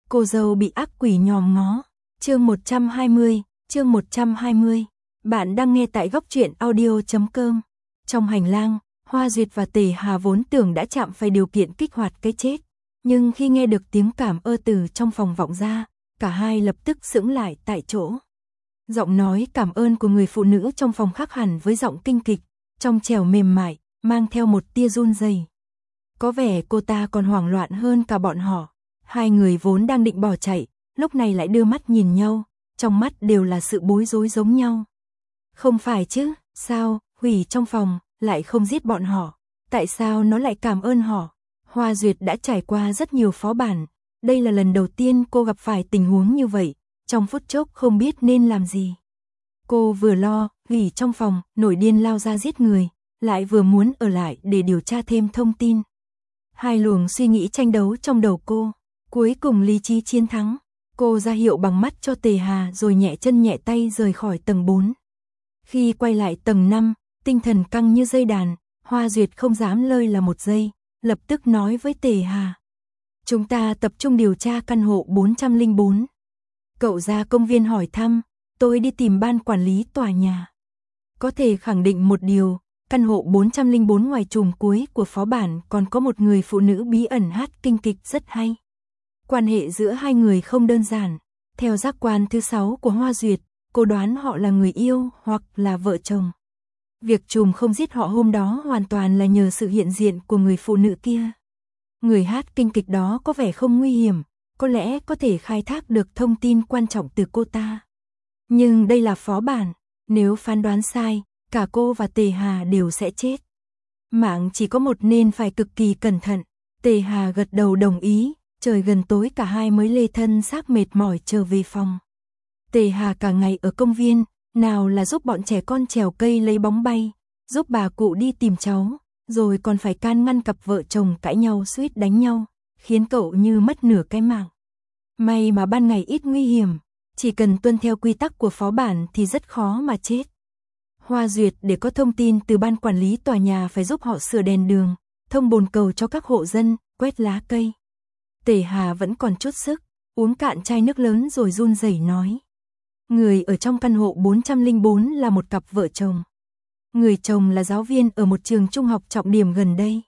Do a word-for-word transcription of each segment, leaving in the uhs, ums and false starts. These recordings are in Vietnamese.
Cô dâu bị ác quỷ nhòm ngó. Chương một trăm hai mươi, chương một trăm hai mươi. Bạn đang nghe tại góc truyện audio chấm com. Trong hành lang, Hoa Duyệt và Tề Hà vốn tưởng đã chạm phải điều kiện kích hoạt cái chết, nhưng khi nghe được tiếng cảm ơn từ trong phòng vọng ra, cả hai lập tức sững lại tại chỗ. Giọng nói cảm ơn của người phụ nữ trong phòng khác hẳn với giọng kinh kịch, trong trẻo mềm mại, mang theo một tia run rẩy. Có vẻ cô ta còn hoảng loạn hơn cả bọn họ. Hai người vốn đang định bỏ chạy, lúc này lại đưa mắt nhìn nhau, trong mắt đều là sự bối rối giống nhau. Không phải chứ, sao, hủy trong phòng, lại không giết bọn họ, tại sao nó lại cảm ơn họ? Hoa Duyệt đã trải qua rất nhiều phó bản, đây là lần đầu tiên cô gặp phải tình huống như vậy, trong phút chốc không biết nên làm gì. Cô vừa lo, hủy trong phòng, nổi điên lao ra giết người, lại vừa muốn ở lại để điều tra thêm thông tin. Hai luồng suy nghĩ tranh đấu trong đầu cô, cuối cùng lý trí chiến thắng. Cô ra hiệu bằng mắt cho Tề Hà rồi nhẹ chân nhẹ tay rời khỏi tầng bốn. Khi quay lại tầng năm, tinh thần căng như dây đàn, Hoa Duyệt không dám lơi là một giây, lập tức nói với Tề Hà. Chúng ta tập trung điều tra căn hộ bốn trăm lẻ bốn. Cậu ra công viên hỏi thăm, tôi đi tìm ban quản lý tòa nhà. Có thể khẳng định một điều, căn hộ bốn trăm lẻ bốn ngoài chùm cuối của phó bản còn có một người phụ nữ bí ẩn hát kinh kịch rất hay. Quan hệ giữa hai người không đơn giản. Theo giác quan thứ sáu của Hoa Duyệt, cô đoán họ là người yêu hoặc là vợ chồng. Việc trùm không giết họ hôm đó hoàn toàn là nhờ sự hiện diện của người phụ nữ kia. Người hát kinh kịch đó có vẻ không nguy hiểm, có lẽ có thể khai thác được thông tin quan trọng từ cô ta. Nhưng đây là phó bản, nếu phán đoán sai, cả cô và Tề Hà đều sẽ chết. Mạng chỉ có một nên phải cực kỳ cẩn thận. Tề Hà gật đầu đồng ý, trời gần tối cả hai mới lê thân xác mệt mỏi trở về phòng. Tề Hà cả ngày ở công viên, nào là giúp bọn trẻ con trèo cây lấy bóng bay, giúp bà cụ đi tìm cháu, rồi còn phải can ngăn cặp vợ chồng cãi nhau suýt đánh nhau, khiến cậu như mất nửa cái mạng. May mà ban ngày ít nguy hiểm, chỉ cần tuân theo quy tắc của phó bản thì rất khó mà chết. Hoa Duyệt để có thông tin từ ban quản lý tòa nhà phải giúp họ sửa đèn đường, thông bồn cầu cho các hộ dân, quét lá cây. Tề Hà vẫn còn chút sức, uống cạn chai nước lớn rồi run rẩy nói. Người ở trong căn hộ bốn trăm lẻ bốn là một cặp vợ chồng. Người chồng là giáo viên ở một trường trung học trọng điểm gần đây.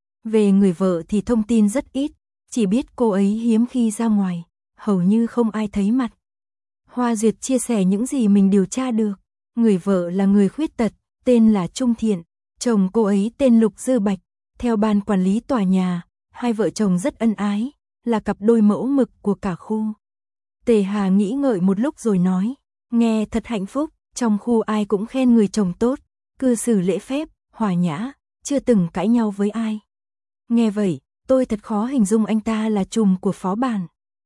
Về người vợ thì thông tin rất ít, chỉ biết cô ấy hiếm khi ra ngoài, hầu như không ai thấy mặt. Hoa Duyệt chia sẻ những gì mình điều tra được. Người vợ là người khuyết tật, tên là Trung Thiện, chồng cô ấy tên Lục Dư Bạch. Theo ban quản lý tòa nhà, hai vợ chồng rất ân ái, là cặp đôi mẫu mực của cả khu. Tề Hà nghĩ ngợi một lúc rồi nói, nghe thật hạnh phúc, trong khu ai cũng khen người chồng tốt, cư xử lễ phép, hòa nhã, chưa từng cãi nhau với ai. Nghe vậy, tôi thật khó hình dung anh ta là trùm của phó bản.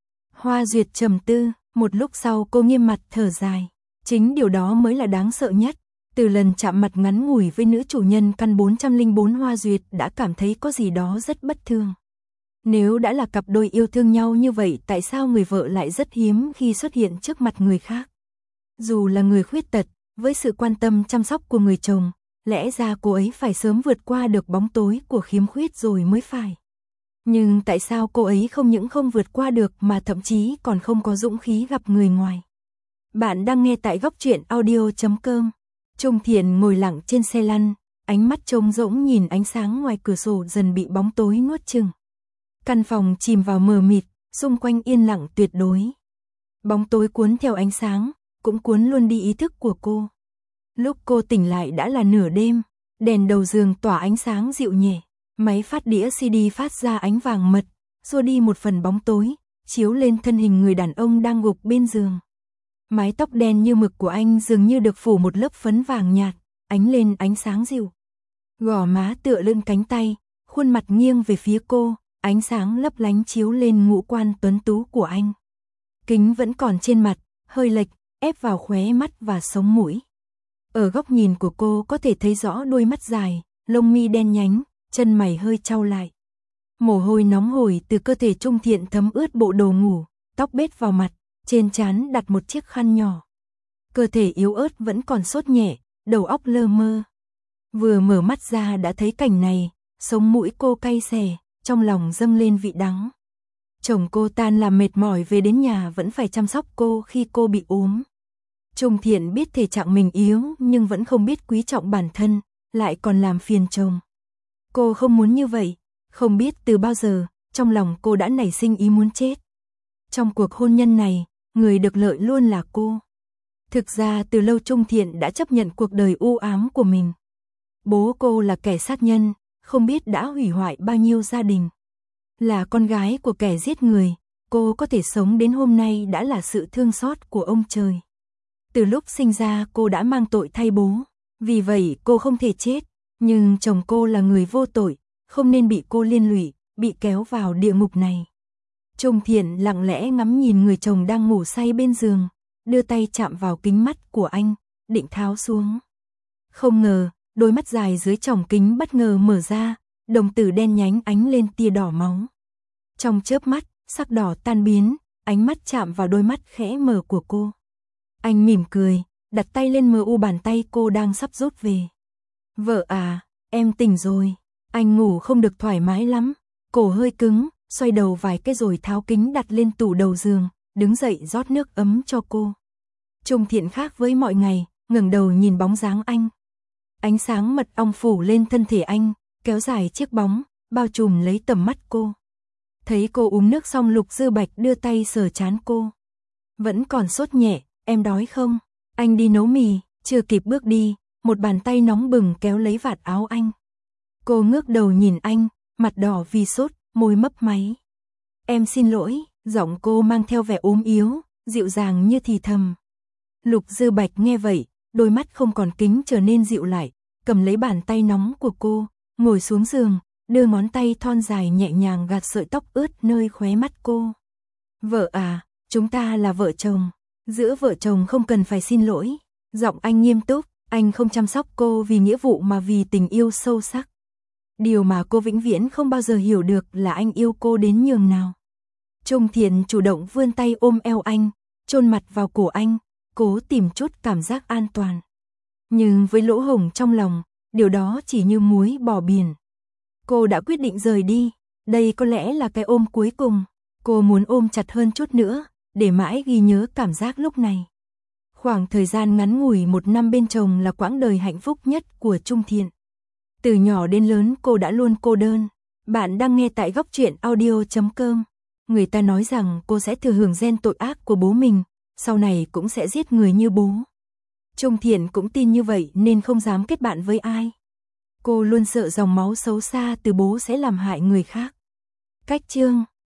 Hoa Duyệt trầm tư, một lúc sau cô nghiêm mặt thở dài. Chính điều đó mới là đáng sợ nhất. Từ lần chạm mặt ngắn ngủi với nữ chủ nhân căn bốn trăm lẻ bốn, Hoa Duyệt đã cảm thấy có gì đó rất bất thường. Nếu đã là cặp đôi yêu thương nhau như vậy, tại sao người vợ lại rất hiếm khi xuất hiện trước mặt người khác? Dù là người khuyết tật, với sự quan tâm chăm sóc của người chồng, lẽ ra cô ấy phải sớm vượt qua được bóng tối của khiếm khuyết rồi mới phải. Nhưng tại sao cô ấy không những không vượt qua được mà thậm chí còn không có dũng khí gặp người ngoài? Bạn đang nghe tại góc truyện audio chấm com. Trung Thiện ngồi lặng trên xe lăn, ánh mắt trống rỗng nhìn ánh sáng ngoài cửa sổ dần bị bóng tối nuốt chửng. Căn phòng chìm vào mờ mịt, xung quanh yên lặng tuyệt đối. Bóng tối cuốn theo ánh sáng, cũng cuốn luôn đi ý thức của cô. Lúc cô tỉnh lại đã là nửa đêm, đèn đầu giường tỏa ánh sáng dịu nhẹ, máy phát đĩa xê đê phát ra ánh vàng mật, xua đi một phần bóng tối, chiếu lên thân hình người đàn ông đang gục bên giường. Mái tóc đen như mực của anh dường như được phủ một lớp phấn vàng nhạt, ánh lên ánh sáng dịu. Gò má tựa lưng cánh tay, khuôn mặt nghiêng về phía cô, ánh sáng lấp lánh chiếu lên ngũ quan tuấn tú của anh. Kính vẫn còn trên mặt, hơi lệch, ép vào khóe mắt và sống mũi. Ở góc nhìn của cô có thể thấy rõ đôi mắt dài, lông mi đen nhánh, chân mày hơi chau lại. Mồ hôi nóng hổi từ cơ thể Trung Thiện thấm ướt bộ đồ ngủ, tóc bết vào mặt, trên trán đặt một chiếc khăn nhỏ. Cơ thể yếu ớt vẫn còn sốt nhẹ, đầu óc lơ mơ. Vừa mở mắt ra đã thấy cảnh này, sống mũi cô cay xè, trong lòng dâng lên vị đắng. Chồng cô tan làm mệt mỏi về đến nhà vẫn phải chăm sóc cô khi cô bị ốm. Trung Thiện biết thể trạng mình yếu nhưng vẫn không biết quý trọng bản thân, lại còn làm phiền chồng. Cô không muốn như vậy, không biết từ bao giờ, trong lòng cô đã nảy sinh ý muốn chết. Trong cuộc hôn nhân này, người được lợi luôn là cô. Thực ra từ lâu Trung Thiện đã chấp nhận cuộc đời u ám của mình. Bố cô là kẻ sát nhân, không biết đã hủy hoại bao nhiêu gia đình. Là con gái của kẻ giết người, cô có thể sống đến hôm nay đã là sự thương xót của ông trời. Từ lúc sinh ra cô đã mang tội thay bố, vì vậy cô không thể chết, nhưng chồng cô là người vô tội, không nên bị cô liên lụy, bị kéo vào địa ngục này. Trung Thiện lặng lẽ ngắm nhìn người chồng đang ngủ say bên giường, đưa tay chạm vào kính mắt của anh, định tháo xuống. Không ngờ, đôi mắt dài dưới tròng kính bất ngờ mở ra, đồng tử đen nhánh ánh lên tia đỏ máu. Trong chớp mắt, sắc đỏ tan biến, ánh mắt chạm vào đôi mắt khẽ mở của cô. Anh mỉm cười, đặt tay lên mờ u bàn tay cô đang sắp rút về. Vợ à, em tỉnh rồi. Anh ngủ không được thoải mái lắm, cổ hơi cứng, xoay đầu vài cái rồi tháo kính đặt lên tủ đầu giường, đứng dậy rót nước ấm cho cô. Trung Thiện khác với mọi ngày, ngẩng đầu nhìn bóng dáng anh. Ánh sáng mật ong phủ lên thân thể anh, kéo dài chiếc bóng, bao trùm lấy tầm mắt cô. Thấy cô uống nước xong Lục Dư Bạch đưa tay sờ trán cô. Vẫn còn sốt nhẹ, em đói không? Anh đi nấu mì, chưa kịp bước đi, một bàn tay nóng bừng kéo lấy vạt áo anh. Cô ngước đầu nhìn anh, mặt đỏ vì sốt, môi mấp máy. Em xin lỗi, giọng cô mang theo vẻ ốm yếu, dịu dàng như thì thầm. Lục Dư Bạch nghe vậy, đôi mắt không còn kính trở nên dịu lại, cầm lấy bàn tay nóng của cô, ngồi xuống giường, đưa ngón tay thon dài nhẹ nhàng gạt sợi tóc ướt nơi khóe mắt cô. Vợ à, chúng ta là vợ chồng, giữa vợ chồng không cần phải xin lỗi. Giọng anh nghiêm túc, anh không chăm sóc cô vì nghĩa vụ mà vì tình yêu sâu sắc. Điều mà cô vĩnh viễn không bao giờ hiểu được là anh yêu cô đến nhường nào. Trung Thiện chủ động vươn tay ôm eo anh, chôn mặt vào cổ anh, cố tìm chút cảm giác an toàn. Nhưng với lỗ hổng trong lòng, điều đó chỉ như muối bỏ biển. Cô đã quyết định rời đi, đây có lẽ là cái ôm cuối cùng. Cô muốn ôm chặt hơn chút nữa, để mãi ghi nhớ cảm giác lúc này. Khoảng thời gian ngắn ngủi một năm bên chồng là quãng đời hạnh phúc nhất của Trung Thiện. Từ nhỏ đến lớn cô đã luôn cô đơn. Bạn đang nghe tại góc truyện audio chấm com. Người ta nói rằng cô sẽ thừa hưởng gen tội ác của bố mình, sau này cũng sẽ giết người như bố. Trung Thiện cũng tin như vậy nên không dám kết bạn với ai. Cô luôn sợ dòng máu xấu xa từ bố sẽ làm hại người khác. Cách chương